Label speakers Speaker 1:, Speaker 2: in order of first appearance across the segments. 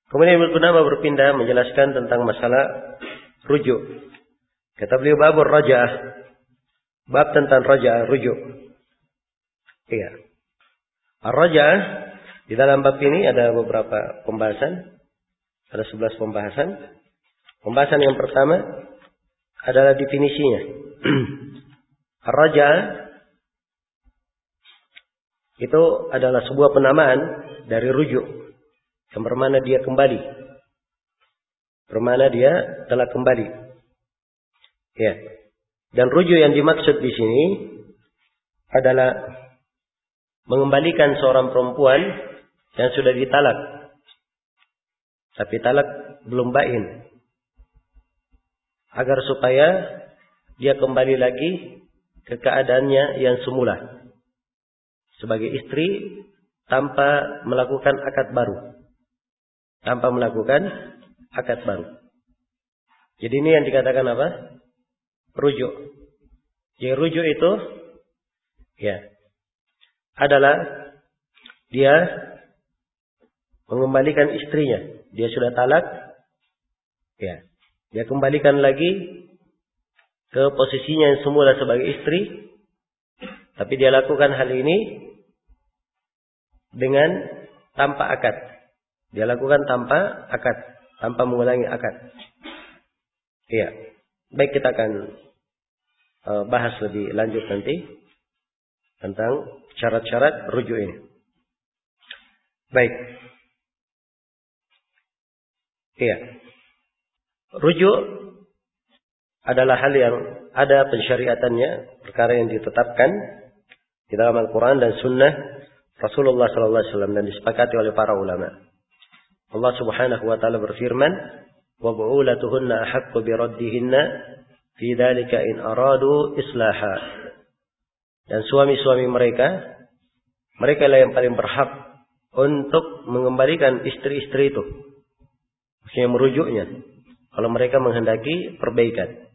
Speaker 1: Kemudian Ibnu Qudamah berpindah menjelaskan tentang masalah rujuk. Kata beliau babur raja'ah. Bab tentang raja'ah, rujuk. Iya. Ar-raja'ah, di dalam bab ini ada beberapa pembahasan. Ada 11 pembahasan. Pembahasan yang pertama adalah definisinya. Ar-raja'ah itu adalah sebuah penamaan dari rujuk. Yang bermana dia kembali. Bermana dia telah kembali. Ya. Dan rujuk yang dimaksud di sini adalah mengembalikan seorang perempuan yang sudah ditalak. Tapi talak belum bain. Agar supaya dia kembali lagi ke keadaannya yang semula. Sebagai istri tanpa melakukan akad baru. Tanpa melakukan akad baru. Jadi ini yang dikatakan apa? Rujuk. Jadi rujuk itu ya adalah dia mengembalikan istrinya. Dia sudah talak. Ya. Dia kembalikan lagi ke posisinya yang semula sebagai istri. Tapi dia lakukan hal ini dengan tanpa akad. Dia lakukan tanpa akad, tanpa mengulangi akad. Iya. Baik, kita akan bahas lebih lanjut nanti tentang syarat-syarat rujuk ini. Baik. Iya. Rujuk adalah hal yang ada pensyariatannya, perkara yang ditetapkan di dalam Al-Quran dan Sunnah Rasulullah SAW dan disepakati oleh para ulama. Allah Subhanahu wa taala berfirman, "Wa bu'ulatuhunna ahaqqu bi raddihinna fi dzalika in aradu islaha." Dan suami-suami mereka lah yang paling berhak untuk mengembalikan istri-istri itu. Maksudnya merujuknya kalau mereka menghendaki perbaikan.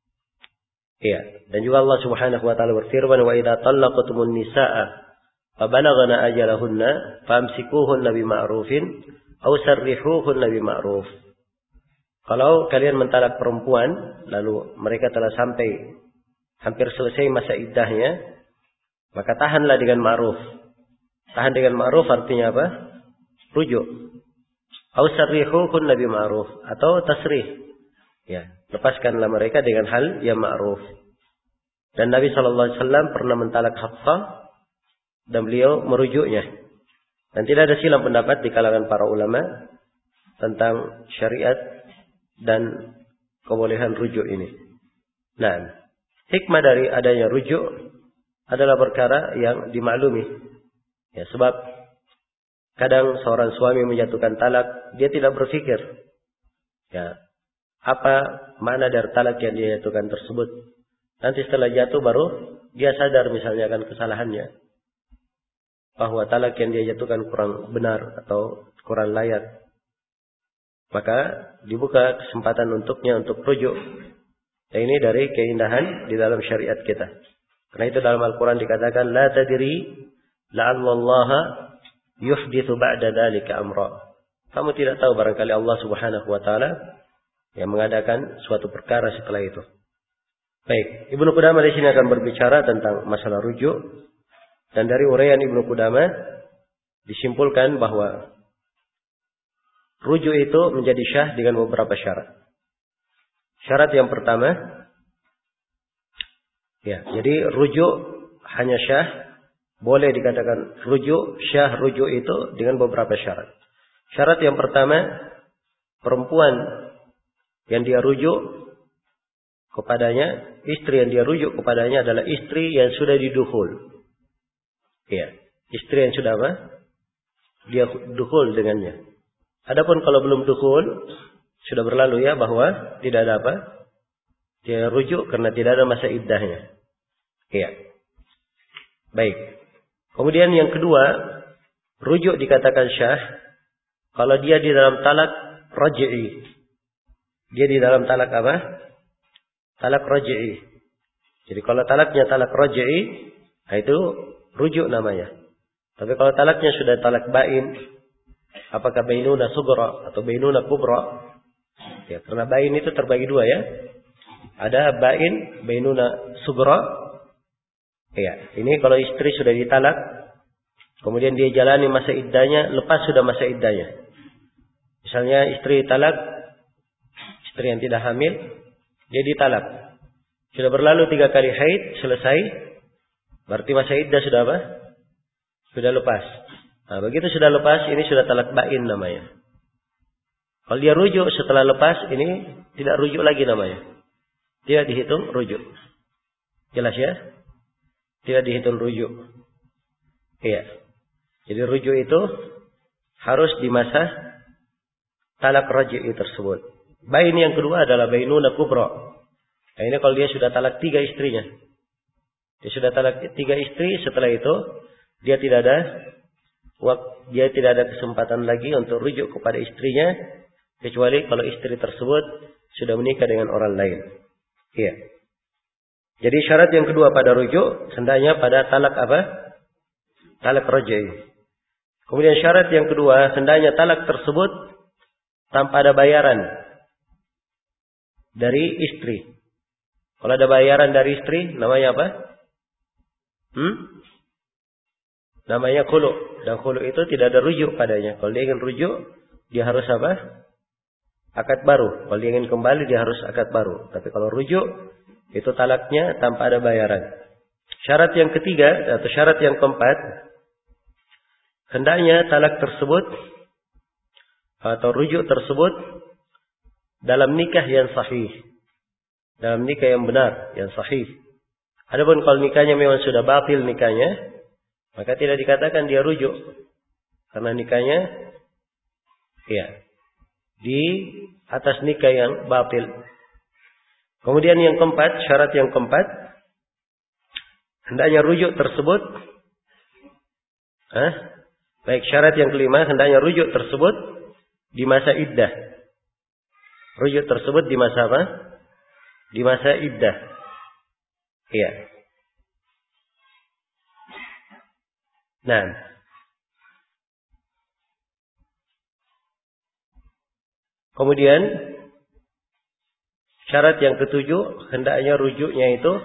Speaker 1: Iya, dan juga Allah Subhanahu wa taala berfirman, "Wa idza talaqtumun nisaa'a fa balaghna ajalahunna famsikuhunna bima'rufin aw sarrihuhunna bima'ruf." Kalau kalian mentalak perempuan lalu mereka telah sampai hampir selesai masa iddahnya, maka tahanlah dengan ma'ruf. Tahan dengan ma'ruf artinya apa? Rujuk. Aw sarrihuhunna bima'ruf atau tasrih. Ya, lepaskanlah mereka dengan hal yang ma'ruf. Dan Nabi SAW pernah mentalak Hafsah dan beliau merujuknya. Dan tidak ada silang pendapat di kalangan para ulama tentang syariat dan kebolehan rujuk ini. Nah, hikmah dari adanya rujuk adalah perkara yang dimaklumi. Ya, sebab kadang seorang suami menjatuhkan talak, dia tidak berpikir. Ya, apa makna dari talak yang dia jatuhkan tersebut. Nanti setelah jatuh baru dia sadar misalnya akan kesalahannya. Bahwa talak yang dia jatuhkan kurang benar atau kurang layak. Maka dibuka kesempatan untuknya untuk rujuk. Dan ini dari keindahan di dalam syariat kita. Karena itu dalam Al-Quran dikatakan, "La tadri la'allallaha yuhdithu ba'da dzalika amra." Kamu tidak tahu barangkali Allah Subhanahu wa taala yang mengadakan suatu perkara setelah itu. Baik, Ibnu Qudamah di sini akan berbicara tentang masalah rujuk. Dan dari uraian Ibnu Qudamah disimpulkan bahwa rujuk itu menjadi syah dengan beberapa syarat. Syarat yang pertama, ya, jadi rujuk hanya syah, boleh dikatakan rujuk, syah rujuk itu dengan beberapa syarat. Syarat yang pertama, perempuan yang dia rujuk kepadanya, istri yang dia rujuk kepadanya adalah istri yang sudah didukhul. Ya, istri yang sudah apa? Dia dukhul dengannya. Adapun kalau belum dukhul, sudah berlalu ya bahwa tidak ada apa? Dia rujuk karena tidak ada masa iddahnya. Ya. Baik. Kemudian yang kedua, rujuk dikatakan syah kalau dia di dalam talak raj'i. Dia di dalam talak apa? Talak raj'i. Jadi kalau talaknya talak raj'i, itu rujuk namanya. Tapi kalau talaknya sudah talak bain, Apakah bainuna sughra atau bainuna kubra? Ya, karena bain itu terbagi dua ya. Ada bainuna sughra. Ya, ini kalau istri sudah ditalak, kemudian dia jalani masa iddahnya, lepas sudah masa iddahnya. Misalnya istri talak, istri yang tidak hamil, dia ditalak. Sudah berlalu 3 kali haid, selesai. Berarti masa iddah sudah apa? Sudah lepas. Nah, begitu sudah lepas, ini sudah talak bain namanya. Kalau dia rujuk setelah lepas, ini tidak rujuk lagi namanya. Tidak dihitung rujuk. Jelas ya? Tidak dihitung rujuk. Iya. Jadi rujuk itu harus di masa talak raj'i tersebut. Bain yang kedua adalah bainuna kubra. Nah, ini kalau dia sudah talak 3 istrinya. Dia sudah talak 3 istri, setelah itu dia tidak ada kesempatan lagi untuk rujuk kepada istrinya, kecuali kalau istri tersebut sudah menikah dengan orang lain. Iya. Jadi syarat yang kedua pada rujuk hendaknya pada talak apa? Talak raj'i. Kemudian syarat yang kedua hendaknya talak tersebut tanpa ada bayaran dari istri. Kalau ada bayaran dari istri, namanya apa? Namanya khulu. Dan khulu itu tidak ada rujuk padanya. Kalau dia ingin rujuk, dia harus apa? Akad baru. Kalau dia ingin kembali, dia harus akad baru. Tapi kalau rujuk, itu talaknya tanpa ada bayaran. Syarat yang ketiga, atau syarat yang keempat, hendaknya talak tersebut, atau rujuk tersebut, dalam nikah yang sahih. Dalam nikah yang benar, yang sahih. Adapun kalau nikahnya memang sudah batil nikahnya, maka tidak dikatakan dia rujuk. Karena nikahnya, ya, di atas nikah yang batil. Kemudian yang keempat, syarat yang keempat, hendaknya rujuk tersebut. Baik, syarat yang kelima, hendaknya rujuk tersebut di masa iddah. Rujuk tersebut di masa apa? Di masa iddah. Iya. Nah, kemudian syarat yang ketujuh, hendaknya rujuknya itu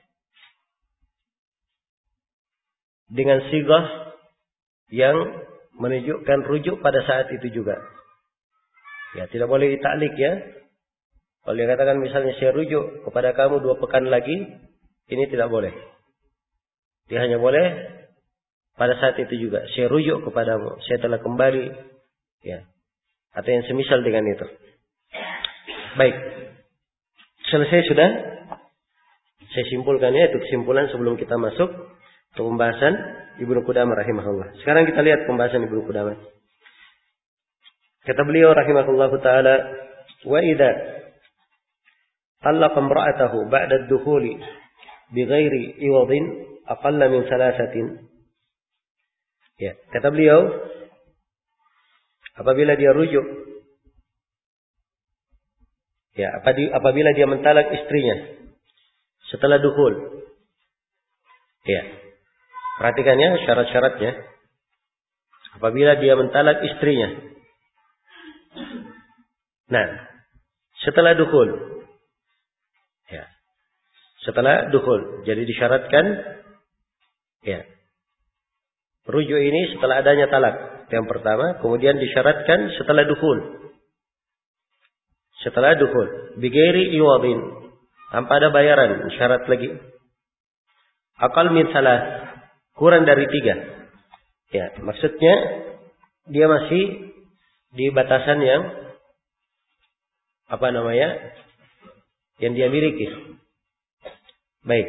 Speaker 1: dengan sigah yang menunjukkan rujuk pada saat itu juga. Ya, tidak boleh ditaklik ya. Kalau dia katakan misalnya saya rujuk kepada kamu 2 pekan lagi, ini tidak boleh. Dia hanya boleh pada saat itu juga. Saya rujuk kepadamu, saya telah kembali. Ya. Atau yang semisal dengan itu. Baik. Selesai sudah. Saya simpulkannya, itu kesimpulan sebelum kita masuk ke pembahasan Ibnu Qudamah rahimahullah. Sekarang kita lihat pembahasan Ibnu Qudamah. Kata beliau rahimahullahu taala, wa idza talaqa imra'atahu ba'da ad-dukhuli bighairi iwadin aqalla min 3. Ya, kata beliau, apabila dia rujuk, ya, apabila dia mentalak istrinya setelah dukhul. Ya. Perhatikan ya syarat-syaratnya. Apabila dia mentalak istrinya. Nah, setelah dukhul. Ya. Setelah dukhul. Jadi disyaratkan, ya, rujuk ini setelah adanya talak. Yang pertama, kemudian disyaratkan setelah dukhul. Setelah dukhul. Bighairi iwadin. Tanpa ada bayaran. Syarat lagi. Aqal min 3. Kurang dari 3. Ya, maksudnya dia masih di batasan yang yang dia miliki. Baik.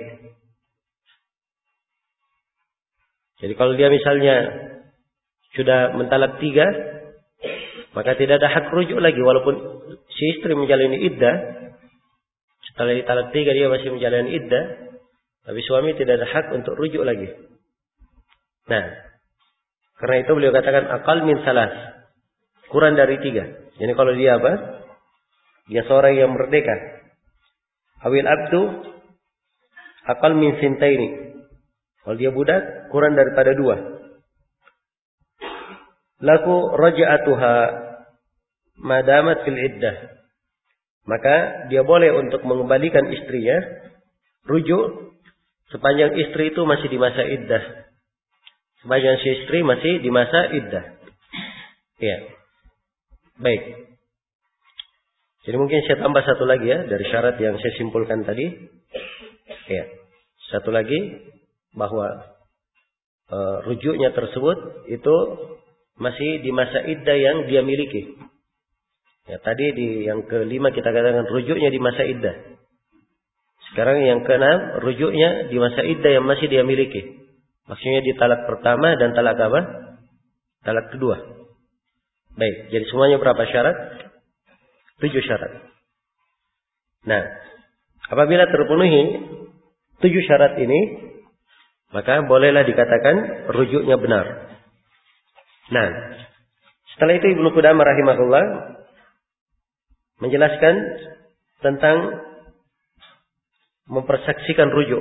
Speaker 1: Jadi kalau dia misalnya sudah mentalak 3, maka tidak ada hak rujuk lagi walaupun si istri menjalani iddah. Setelah ditalak 3 dia masih menjalani iddah, tapi suami tidak ada hak untuk rujuk lagi. Nah, karena itu beliau katakan aqal min 3. Kurang dari 3. Jadi kalau dia apa? Dia seorang yang merdeka. Awil abdu aqal min 2. Kalau dia budak kurang daripada 2. laku raja'atuha madamat fil iddah. Maka dia boleh untuk mengembalikan istrinya, rujuk, sepanjang istri itu masih di masa iddah. Sepanjang si istri masih di masa iddah. Ya. Baik. Jadi mungkin saya tambah satu lagi ya, dari syarat yang saya simpulkan tadi. Ya. Satu lagi, bahwa rujuknya tersebut itu masih di masa iddah yang dia miliki. Ya, tadi di yang kelima kita katakan rujuknya di masa iddah. Sekarang yang keenam, rujuknya di masa iddah yang masih dia miliki. Maksudnya di talak pertama dan talak apa? Talak kedua. Baik, jadi semuanya berapa syarat? 7 syarat. Nah, apabila terpenuhi 7 syarat ini, maka bolehlah dikatakan rujuknya benar. Nah, setelah itu Ibnu Qudamah rahimahullah menjelaskan tentang mempersaksikan rujuk.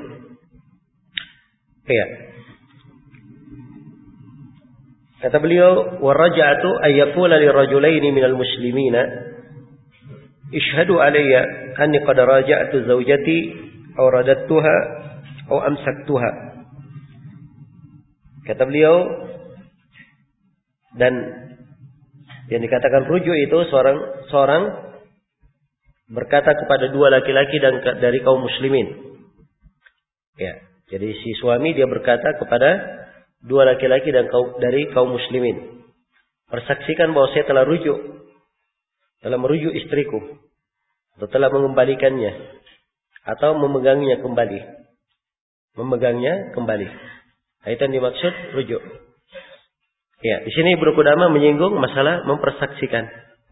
Speaker 1: Iya. Kata beliau, "Waraja'atu ayyaqula lirajulaini minal muslimina ishhadu alayya anni qad raja'tu zawjati aw radattuha aw amsaktuha." Kata beliau, dan yang dikatakan rujuk itu seorang berkata kepada dua laki-laki dan dari kaum muslimin. Ya, jadi si suami dia berkata kepada dua laki-laki dan dari kaum muslimin, persaksikan bahwa saya telah merujuk istriku, atau telah mengembalikannya, atau memegangnya kembali. Nah, itu yang dimaksud rujuk. Ya, di sini Ibnu Qudamah menyinggung masalah mempersaksikan.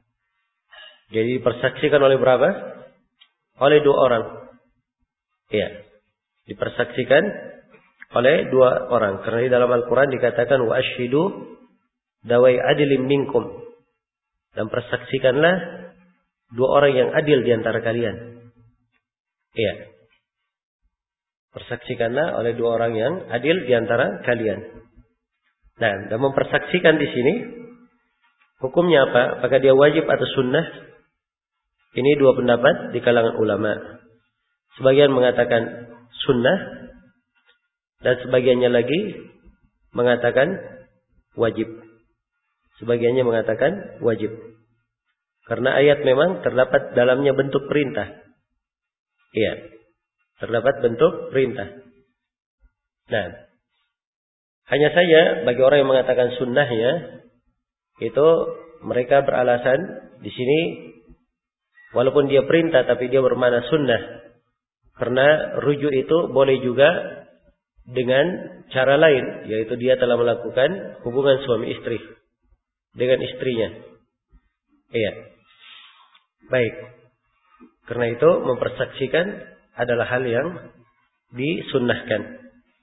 Speaker 1: Jadi dipersaksikan oleh berapa? Oleh 2 orang. Ya, dipersaksikan oleh 2 orang. Karena di dalam Al-Quran dikatakan wa asyhidu dawai adilin minkum. Dan persaksikanlah 2 orang yang adil di antara kalian. Iya. Persaksikanlah oleh 2 orang yang adil di antara kalian. Nah, dan mempersaksikan di sini hukumnya apa? Apakah dia wajib atau sunnah? Ini 2 pendapat di kalangan ulama. Sebagian mengatakan sunnah dan sebagiannya lagi mengatakan wajib. Sebagiannya mengatakan wajib. Karena ayat memang terdapat dalamnya bentuk perintah. Iya. Terdapat bentuk perintah. Nah, hanya saja bagi orang yang mengatakan sunnahnya, itu mereka beralasan di sini walaupun dia perintah tapi dia bermakna sunnah. Karena rujuk itu boleh juga dengan cara lain, yaitu dia telah melakukan hubungan suami istri dengan istrinya. Iya. Baik. Karena itu mempersaksikan adalah hal yang disunnahkan.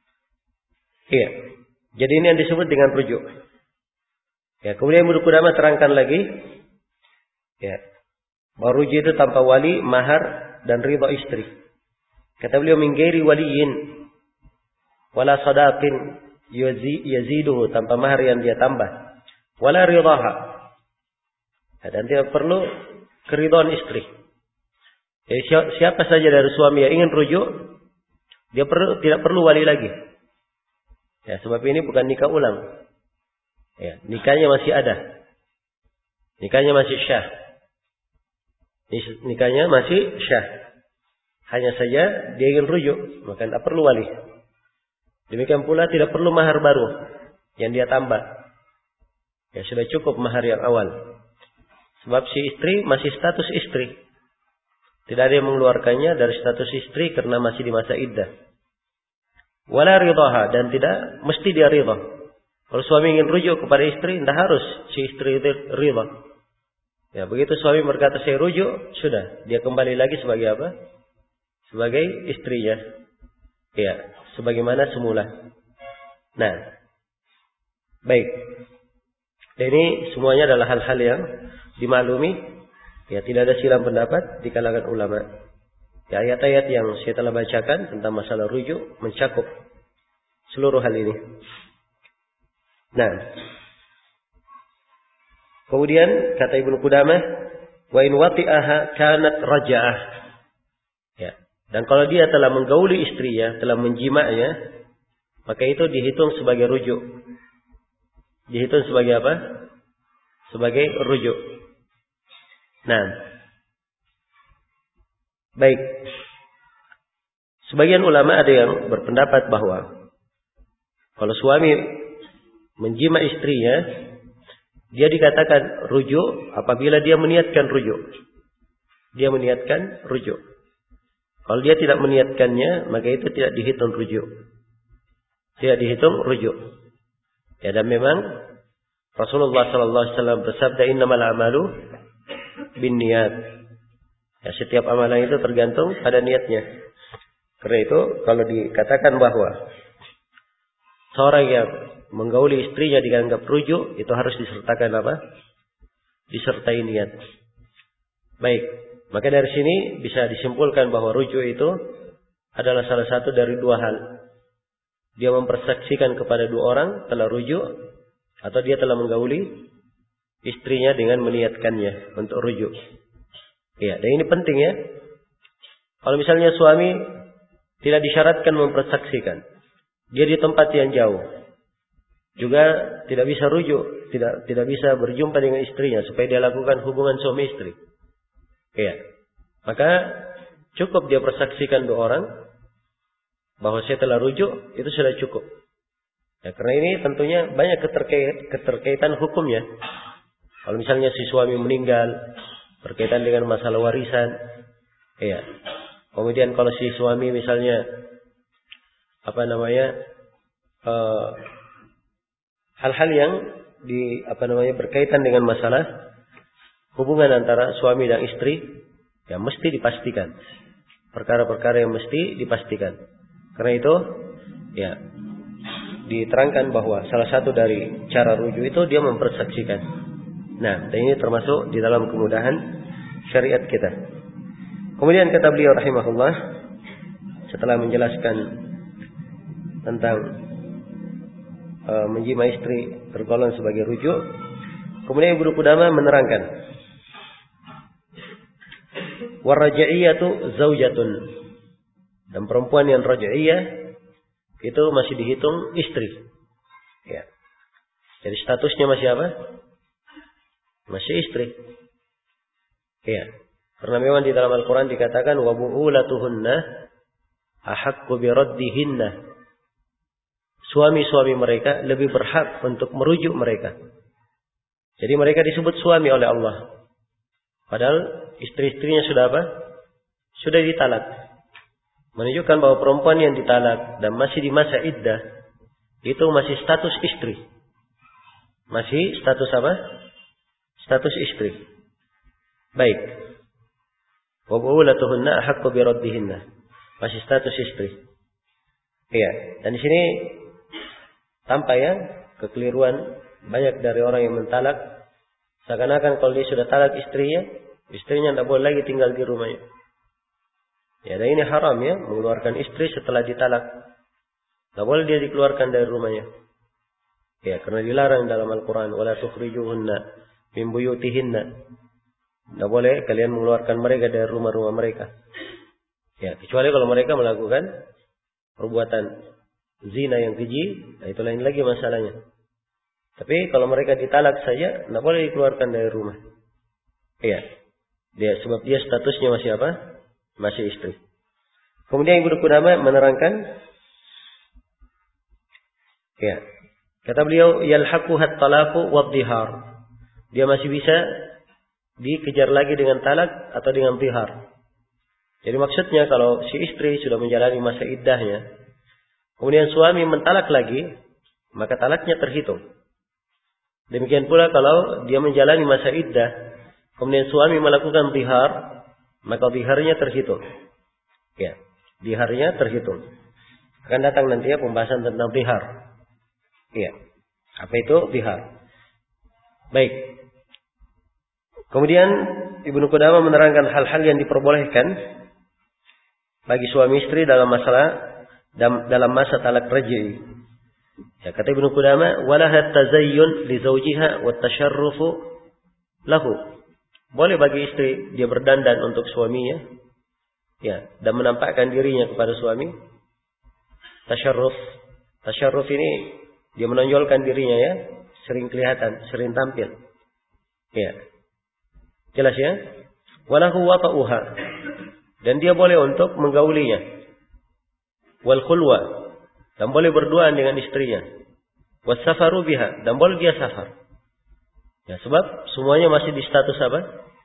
Speaker 1: Iya. Jadi ini yang disebut dengan rujuk. Ya, kemudian Ibnu Qudamah terangkan lagi, ya, bahwa rujuk itu tanpa wali, mahar dan ridha istri. Kata beliau, min ghairi waliyin wala sadaqin yaziduhu, tanpa mahar yang dia tambah, wala ridhaha, dan tidak perlu keridhaan istri. Jadi siapa saja dari suami yang ingin rujuk, dia tidak perlu wali lagi. Ya, sebab ini bukan nikah ulang. Ya, nikahnya masih ada. Nikahnya masih syah. Nikahnya masih syah. Hanya saja dia ingin rujuk, maka tidak perlu wali. Demikian pula tidak perlu mahar baru yang dia tambah. Ya, sudah cukup mahar yang awal. Sebab si istri masih status istri. Tidak ada yang mengeluarkannya dari status istri karena masih di masa iddah. Wala ridhaha, dan tidak mesti dia ridha. Kalau suami ingin rujuk kepada istri, tidak harus si istri itu ridha. Ya, begitu suami berkata saya rujuk, sudah, dia kembali lagi sebagai apa? Sebagai istrinya. Ya, sebagaimana semula. Nah, baik. Dan ini semuanya adalah hal-hal yang dimaklumi. Ya, tidak ada silang pendapat di kalangan ulama. Ya, ayat-ayat yang saya telah bacakan tentang masalah rujuk mencakup seluruh hal ini. Nah, Kemudian kata Ibnu Qudamah, wa in wati'aha kanat raja'ah. Ya. Dan kalau dia telah menggauli istrinya, telah menjima'nya, maka itu dihitung sebagai rujuk. Dihitung sebagai apa? Sebagai rujuk. Nah, baik. Sebagian ulama ada yang berpendapat bahwa kalau suami menjima istrinya, dia dikatakan rujuk apabila dia meniatkan rujuk. Dia meniatkan rujuk. Kalau dia tidak meniatkannya, maka itu tidak dihitung rujuk. Tidak dihitung rujuk. Ya, dan memang Rasulullah sallallahu alaihi wasallam bersabda, "Innamal a'malu binniyat." Ya, setiap amalan itu tergantung pada niatnya. Karena itu kalau dikatakan bahwa seorang yang menggauli istrinya dianggap rujuk, itu harus disertakan apa? Disertai niat. Baik, maka dari sini bisa disimpulkan bahwa rujuk itu adalah salah satu dari dua hal. Dia mempersaksikan kepada dua orang telah rujuk, atau dia telah menggauli istrinya dengan meniatkannya untuk rujuk. Ya, dan ini penting ya. Kalau misalnya suami tidak disyaratkan mempersaksikan, dia di tempat yang jauh, juga tidak bisa rujuk, tidak bisa berjumpa dengan istrinya supaya dia lakukan hubungan suami istri. Ya, maka cukup dia persaksikan dua orang bahwa saya telah rujuk, itu sudah cukup. Ya, karena ini tentunya banyak keterkaitan hukumnya. Kalau misalnya si suami meninggal berkaitan dengan masalah warisan, ya. Kemudian kalau si suami misalnya hal-hal yang berkaitan dengan masalah hubungan antara suami dan istri, ya mesti dipastikan. Perkara-perkara yang mesti dipastikan. Karena itu, ya diterangkan bahwa salah satu dari cara rujuk itu dia mempersaksikan. Nah, dan ini termasuk di dalam kemudahan syariat kita. Kemudian kata beliau rahimahullah, setelah menjelaskan tentang menjima istri tergolong sebagai rujuk, kemudian Ibnu Qudamah menerangkan, waraja'iyatu zaujatun, dan perempuan yang raja'iyah itu masih dihitung istri. Ya. Jadi statusnya masih apa? Masih istri. Ya. Karena memang di dalam Al-Quran dikatakan wa bu'ulatuhunna ahaqqu biraddihinna. Suami-suami mereka lebih berhak untuk merujuk mereka. Jadi mereka disebut suami oleh Allah. Padahal istri-istrinya sudah apa? Sudah ditalak. Menunjukkan bahwa perempuan yang ditalak dan masih di masa iddah itu masih status istri. Masih status apa? Status istri. Baik. Wa bu'ulatuhunna ahaqqu biraddihinna. Masih status istri. Iya, dan di sini tampak ya kekeliruan banyak dari orang yang mentalak, seakan-akan kalau dia sudah talak istrinya tidak boleh lagi tinggal di rumahnya. Ya, dan ini haram ya, mengeluarkan istri setelah ditalak. Tidak boleh dia dikeluarkan dari rumahnya. Ya, karena dilarang dalam Al-Quran, wala tukhrijuhunna min buyutihinna. Tidak boleh kalian mengeluarkan mereka dari rumah-rumah mereka. Ya, kecuali kalau mereka melakukan perbuatan zina yang keji, nah itu lain lagi masalahnya. Tapi kalau mereka ditalak saja, tidak boleh dikeluarkan dari rumah. Ya, sebab dia statusnya masih apa? Masih istri. Kemudian Ibnu Qudamah menerangkan, ya, kata beliau, yalhaquhat talaqu wadhihar. Dia masih bisa dikejar lagi dengan talak atau dengan dhihar. Jadi maksudnya kalau si istri sudah menjalani masa iddahnya, kemudian suami mentalak lagi, maka talaknya terhitung. Demikian pula kalau dia menjalani masa iddah, kemudian suami melakukan dhihar, maka dhiharnya terhitung. Ya, dhiharnya terhitung. Akan datang nanti ya pembahasan tentang dhihar. Iya. Apa itu dhihar? Baik. Kemudian Ibnu Qudamah menerangkan hal-hal yang diperbolehkan bagi suami istri dalam masa talak raj'i. Ya, kata Ibnu Qudamah, walaha tazayyun li zawjiha wa tasharrufu lahu. Boleh bagi istri dia berdandan untuk suaminya, ya, dan menampakkan dirinya kepada suami. Tasyarruf. Tasyarruf ini dia menonjolkan dirinya, ya, sering kelihatan, sering tampil. Ya. Jelas ya? Walahu wata'uha. Dan dia boleh untuk menggaulinya. Wal khulwa. Dan boleh berduaan dengan istrinya. Was safaru biha. Dan boleh dia safar. Ya, sebab semuanya masih di status apa?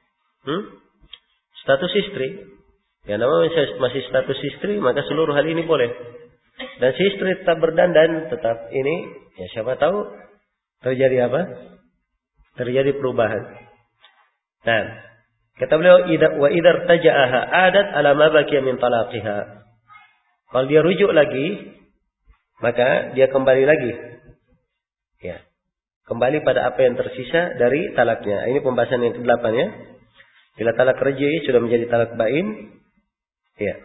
Speaker 1: Status istri. Ya, namanya masih status istri, maka seluruh hal ini boleh. Dan si istri tetap berdandan, tetap ini, ya siapa tahu terjadi apa? Terjadi perubahan. Nah, kata beliau, wa idhar taja'aha adat ala ma baqiya min talaqiha. Kalau dia rujuk lagi, maka dia kembali lagi. Ya. Kembali pada apa yang tersisa dari talaknya. Ini pembahasan yang ke-8 ya. Bila talak raj'i sudah menjadi talak bain, ya.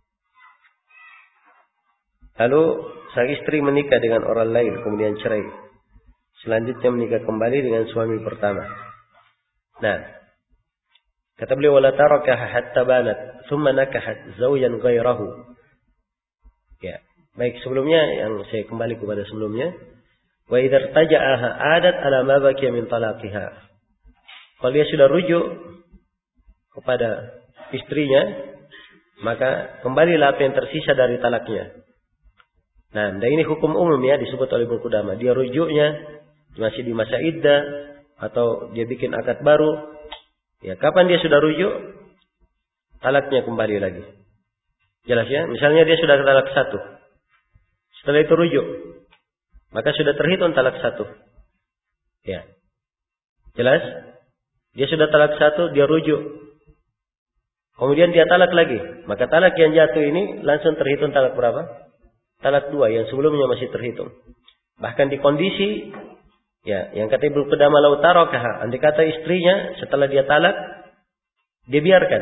Speaker 1: Lalu sang istri menikah dengan orang lain kemudian cerai. Selanjutnya menikah kembali dengan suami pertama. Nah, kata beliau wala tarakaha hatta banat, thumma nakahat zawjan ghairahu. Ya, baik sebelumnya yang saya kembali kepada sebelumnya. Wa idza taja'aha adat ala ma baqiya min talaqiha. Kalau dia sudah rujuk kepada istrinya, maka kembalilah apa yang tersisa dari talaknya. Nah, dan ini hukum umum ya, disebut oleh Ibnu Qudamah. Dia rujuknya masih di masa iddah atau dia bikin akad baru. Ya, kapan dia sudah rujuk, talaknya kembali lagi. Jelas ya? Misalnya dia sudah talak 1. Setelah itu rujuk, maka sudah terhitung talak 1. Ya. Jelas? Dia sudah talak 1, dia rujuk. Kemudian dia talak lagi. Maka talak yang jatuh ini langsung terhitung talak berapa? Talak 2 yang sebelumnya masih terhitung. Bahkan di kondisi ya, yang kata Ibnu Qudamah lau tarakaha, andai kata istrinya setelah dia talak, dia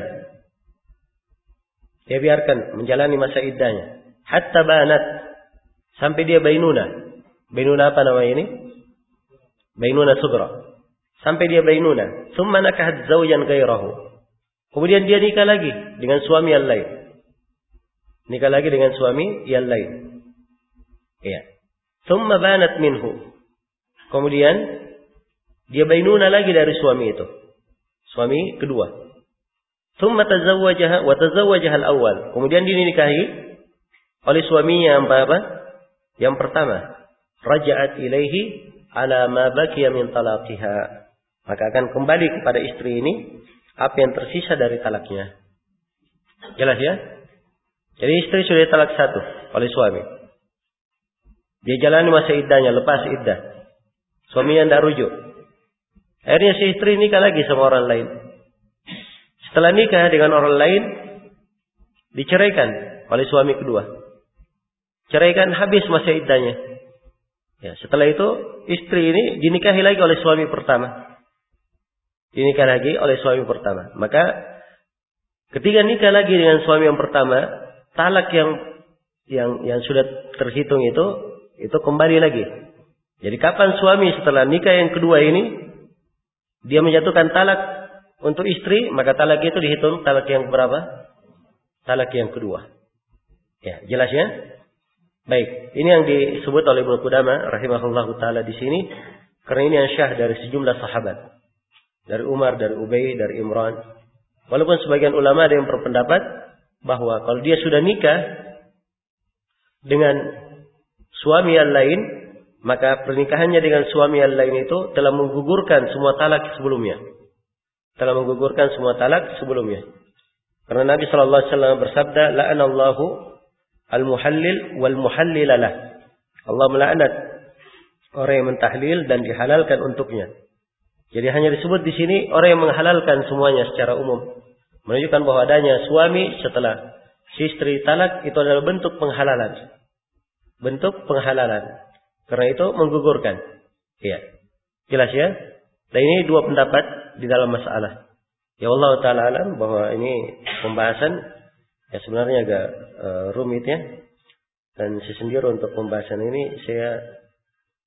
Speaker 1: biarkan menjalani masa iddahnya hatta banat, sampai dia bainuna. Bainuna apa namanya ini? Bainuna sughra. Sampai dia bainuna, tsumma nakahat zawjan ghairahu. Kemudian dia nikah lagi dengan suami yang lain. Nikah lagi dengan suami yang lain. Ya. Tsumma banat minhu. Kemudian dia bainuna lagi dari suami itu. Suami kedua. Tsumma tazawwajaha wa tazawwajaha al-awwal. Kemudian dinikahi oleh suaminya yang apa? Yang pertama. Raja'at ilaihi ala ma baqiya min talaqiha. Maka akan kembali kepada istri ini apa yang tersisa dari talaknya. Jelas ya? Jadi istri sudah talak 1 oleh suami. Dia jalani masa iddahnya, lepas iddah. Suaminya tidak rujuk. Akhirnya si istri nikah lagi sama orang lain. Setelah nikah dengan orang lain, diceraikan oleh suami kedua. Ceraikan, habis masa iddahnya. Ya, setelah itu istri ini dinikahi lagi oleh suami pertama. Dinikahi lagi oleh suami pertama. Maka ketika nikah lagi dengan suami yang pertama, talak yang sudah terhitung itu kembali lagi. Jadi kapan suami setelah nikah yang kedua ini dia menjatuhkan talak untuk istri, maka talak itu dihitung talak yang berapa? Talak yang kedua. Ya, jelas ya? Baik, ini yang disebut oleh Ibnu Qudamah rahimahullahu taala di sini karena ini yang syah dari sejumlah sahabat. Dari Umar, dari Ubay, dari Imran. Walaupun sebagian ulama ada yang berpendapat bahwa kalau dia sudah nikah dengan suami yang lain, maka pernikahannya dengan suami yang lain itu telah menggugurkan semua talak sebelumnya. Telah menggugurkan semua talak sebelumnya. Karena Nabi sallallahu alaihi wasallam bersabda, la'anallahu al-muhallil wal muhallilalah. Allah melaknat orang yang mentahlil dan dihalalkan untuknya. Jadi hanya disebut di sini orang yang menghalalkan semuanya secara umum. Menunjukkan bahwa adanya suami setelah si istri talak itu adalah bentuk penghalalan. Bentuk penghalalan. Karena itu menggugurkan. Ya. Jelas ya? Dan ini dua pendapat di dalam masalah. Ya Allah Ta'ala alam bahwa ini pembahasan ya sebenarnya agak rumit ya. Dan saya sendiri untuk pembahasan ini saya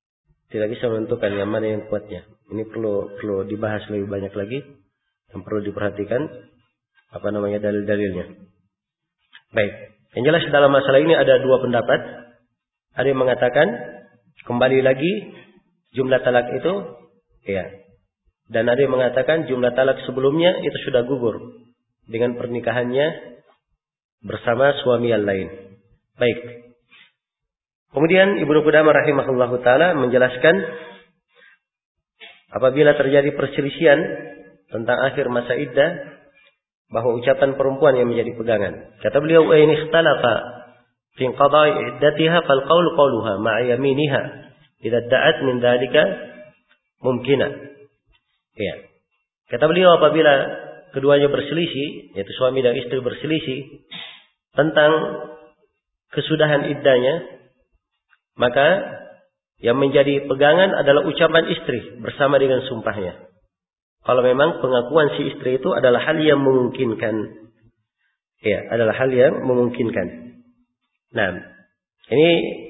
Speaker 1: tidak bisa menentukan yang mana yang kuatnya. Ini perlu dibahas lebih banyak lagi, yang perlu diperhatikan dalil-dalilnya. Baik, yang jelas dalam masalah ini ada dua pendapat. Ada yang mengatakan kembali lagi jumlah talak itu, ya. Dan ada yang mengatakan jumlah talak sebelumnya itu sudah gugur dengan pernikahannya bersama suami yang lain. Baik. Kemudian Ibnu Qudamah rahimahullahu taala menjelaskan apabila terjadi perselisihan tentang akhir masa iddah, bahwa ucapan perempuan yang menjadi pegangan. Kata beliau, "Wa in ikhtalafa fi qada'i iddatiha fal qawlu qawluha ma'a yaminiha idza da'at min dzalika mumkina." Ya. Kata beliau, apabila keduanya berselisih, yaitu suami dan istri berselisih tentang kesudahan iddahnya, maka yang menjadi pegangan adalah ucapan istri bersama dengan sumpahnya. Kalau memang pengakuan si istri itu adalah hal yang memungkinkan. Ya, adalah hal yang memungkinkan. Nah, ini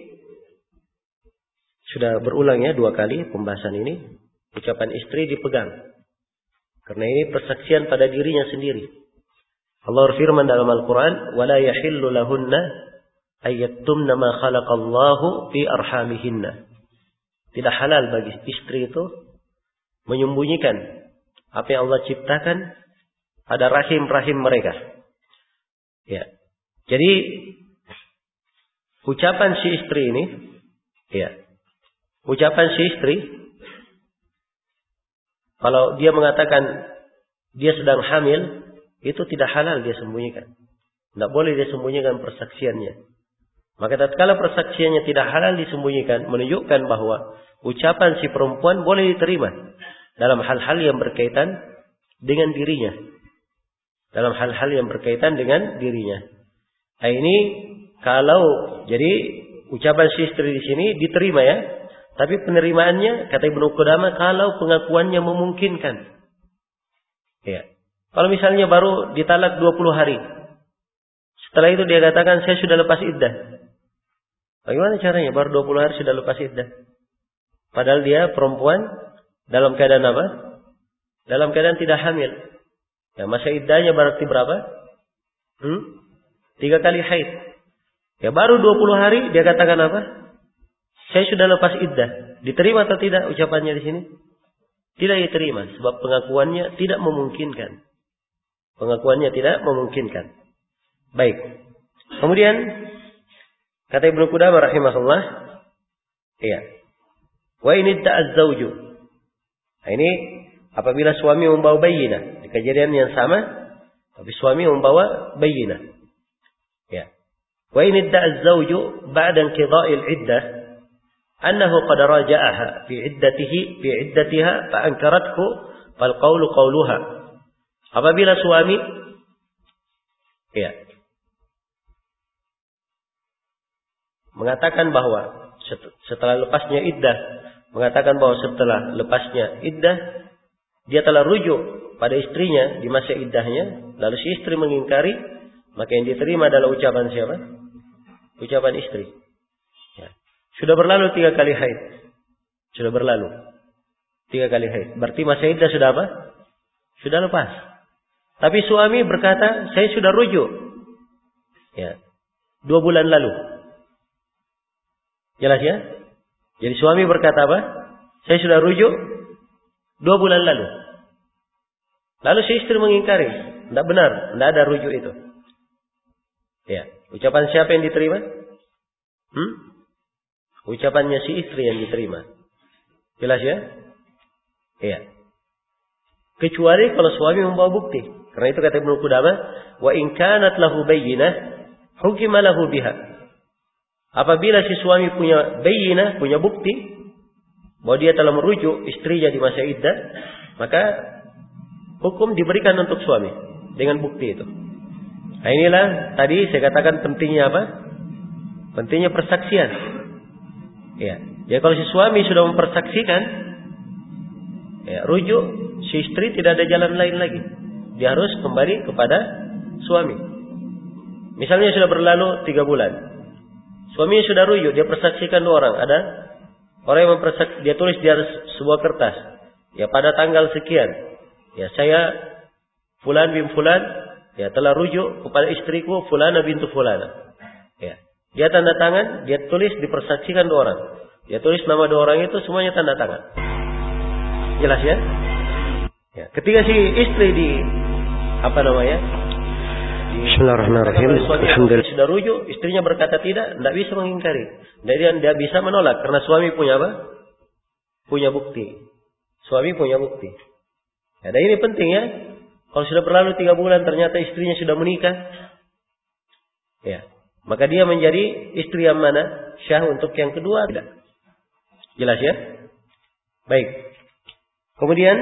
Speaker 1: sudah berulang ya 2 kali pembahasan ini. Ucapan istri dipegang. Karena ini persaksian pada dirinya sendiri. Allah berfirman dalam Al-Quran, وَلَا يَحِلُّ لَهُنَّ أَيَّكْتُمْنَ مَا خَلَقَ اللَّهُ فِي أَرْحَامِهِنَّ. Tidak halal bagi istri itu menyembunyikan apa yang Allah ciptakan pada rahim-rahim mereka. Ya. Jadi ucapan si istri ini, ya. Ucapan si istri, kalau dia mengatakan dia sedang hamil, itu tidak halal dia sembunyikan. Tidak boleh dia sembunyikan persaksiannya. Maka tatkala persaksiannya tidak halal disembunyikan, menunjukkan bahwa ucapan si perempuan boleh diterima dalam hal-hal yang berkaitan dengan dirinya. Dalam hal-hal yang berkaitan dengan dirinya. Nah ini kalau jadi ucapan si istri di sini diterima ya. Tapi penerimaannya kata Ibnu Qudamah kalau pengakuannya memungkinkan. Ya. Kalau misalnya baru ditalak 20 hari. Setelah itu dia katakan saya sudah lepas iddah. Bagaimana caranya baru 20 hari sudah lepas iddah? Padahal dia perempuan dalam keadaan apa? Dalam keadaan tidak hamil. Ya, masa iddahnya berarti berapa? 3 kali haid. Ya baru 20 hari dia katakan apa? Saya sudah lepas iddah. Diterima atau tidak ucapannya di sini? Tidak diterima sebab pengakuannya tidak memungkinkan. Pengakuannya tidak memungkinkan. Baik. Kemudian kata Ibnu Qudamah rahimahullah, iya. Wa in idda'az zawju. Nah, ini apabila suami membawa bayyinah, di kejadian yang sama, tapi suami membawa bayyinah. Ya. Wa in idda'az zawju ba'da inqida'il iddah annahu qad raja'aha fi iddatiha fa ankarathu fal qawlu qawluha. Apabila suami ya mengatakan bahwa setelah lepasnya iddah, mengatakan bahwa setelah lepasnya iddah dia telah rujuk pada istrinya di masa iddahnya, lalu si istri mengingkari, maka yang diterima adalah ucapan siapa? Ucapan istri. Ya. Sudah berlalu 3 kali haid. Sudah berlalu 3 kali haid. Berarti masa iddah sudah apa? Sudah lepas. Tapi suami berkata, saya sudah rujuk. Ya. 2 bulan lalu. Jelas ya? Jadi suami berkata apa? Saya sudah rujuk 2 bulan lalu. Lalu si istri mengingkari. Tidak benar. Tidak ada rujuk itu. Ya. Ucapan siapa yang diterima? Ucapannya si istri yang diterima. Jelas ya? Iya. Kecuali kalau suami membawa bukti. Karena itu kata Ibnu Qudamah, wa in kanat lahu bayyinah hukima lahu biha. Apabila si suami punya bayyinah, punya bukti bahwa dia telah merujuk istrinya di masa iddah, maka hukum diberikan untuk suami dengan bukti itu. Nah inilah tadi saya katakan pentingnya apa? Pentingnya persaksian. Ya. Ya kalau si suami sudah mempersaksikan, ya rujuk, si istri tidak ada jalan lain lagi. Dia harus kembali kepada suami. Misalnya sudah berlalu 3 bulan. Suaminya sudah rujuk, dia persaksikan 2 orang. Ada Orang yang dia tulis di atas sebuah kertas. Ya pada tanggal sekian. Ya saya Fulan bin Fulan. Ya telah rujuk kepada istriku Fulana bintu Fulana. Ya. Dia tanda tangan. Dia tulis dipersaksikan 2 orang. Dia tulis nama 2 orang itu semuanya tanda tangan. Jelas ya? Ya. Ketika si istri Bismillahirrahmanirrahim. Alhamdulillah sudah rujuk, istrinya berkata tidak bisa mengingkari. Dan dia bisa menolak karena suami punya apa? Punya bukti. Suami punya bukti. Ya, dan ini penting ya. Kalau sudah berlalu 3 bulan ternyata istrinya sudah menikah. Ya, maka dia menjadi istri yang mana? Syah untuk yang kedua tidak. Jelas ya? Baik. Kemudian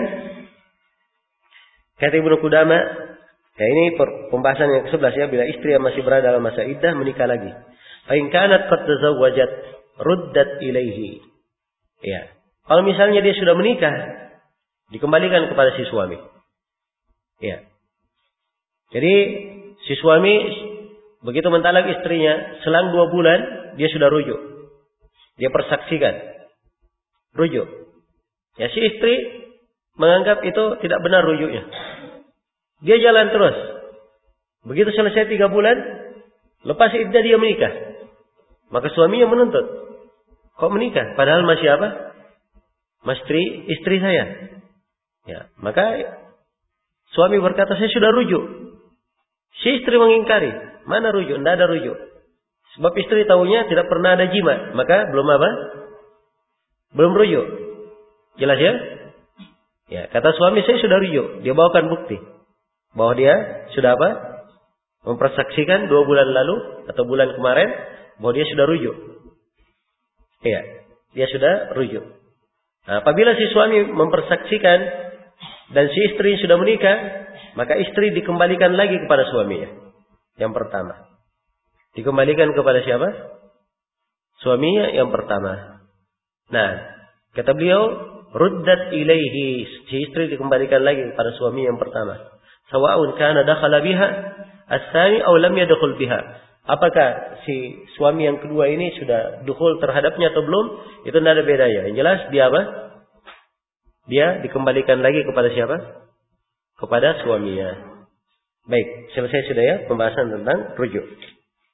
Speaker 1: kata Ibnu Qudamah, ya ini pembahasan yang ke-11 ya, bila istri yang masih berada dalam masa iddah menikah lagi. Fa in kanat qad tazawwajat ruddat ilaihi. Ya. Kalau misalnya dia sudah menikah, dikembalikan kepada si suami. Ya. Jadi si suami begitu mentalak istrinya, selang 2 bulan dia sudah rujuk. Dia persaksikan. Rujuk. Ya si istri menganggap itu tidak benar rujuknya. Dia jalan terus. Begitu selesai 3 bulan, lepas iddah dia menikah. Maka suaminya menuntut. Kok menikah? Padahal masih apa? Masih istri saya. Ya, maka suami berkata, saya sudah rujuk. Si istri mengingkari. Mana rujuk? Tidak ada rujuk. Sebab istri tahunya tidak pernah ada jima. Maka belum apa? Belum rujuk. Jelas ya? Ya, kata suami, saya sudah rujuk. Dia bawakan bukti bahwa dia sudah apa? Mempersaksikan 2 bulan lalu atau bulan kemarin bahwa dia sudah rujuk. Iya, dia sudah rujuk. Nah, apabila si suami mempersaksikan dan si istri sudah menikah, maka istri dikembalikan lagi kepada suaminya. Yang pertama. Dikembalikan kepada siapa? Suaminya yang pertama. Nah, kata beliau, ruddat ilaihi, si istri dikembalikan lagi kepada suami yang pertama. Sawa'un kana dakhala biha as-tsani aw lam yadkhul biha. Apakah si suami yang kedua ini sudah dukhul terhadapnya atau belum? Itu tidak ada bedanya. Yang jelas dia apa? Dia dikembalikan lagi kepada siapa? Kepada suaminya. Baik, selesai sudah ya pembahasan tentang rujuk.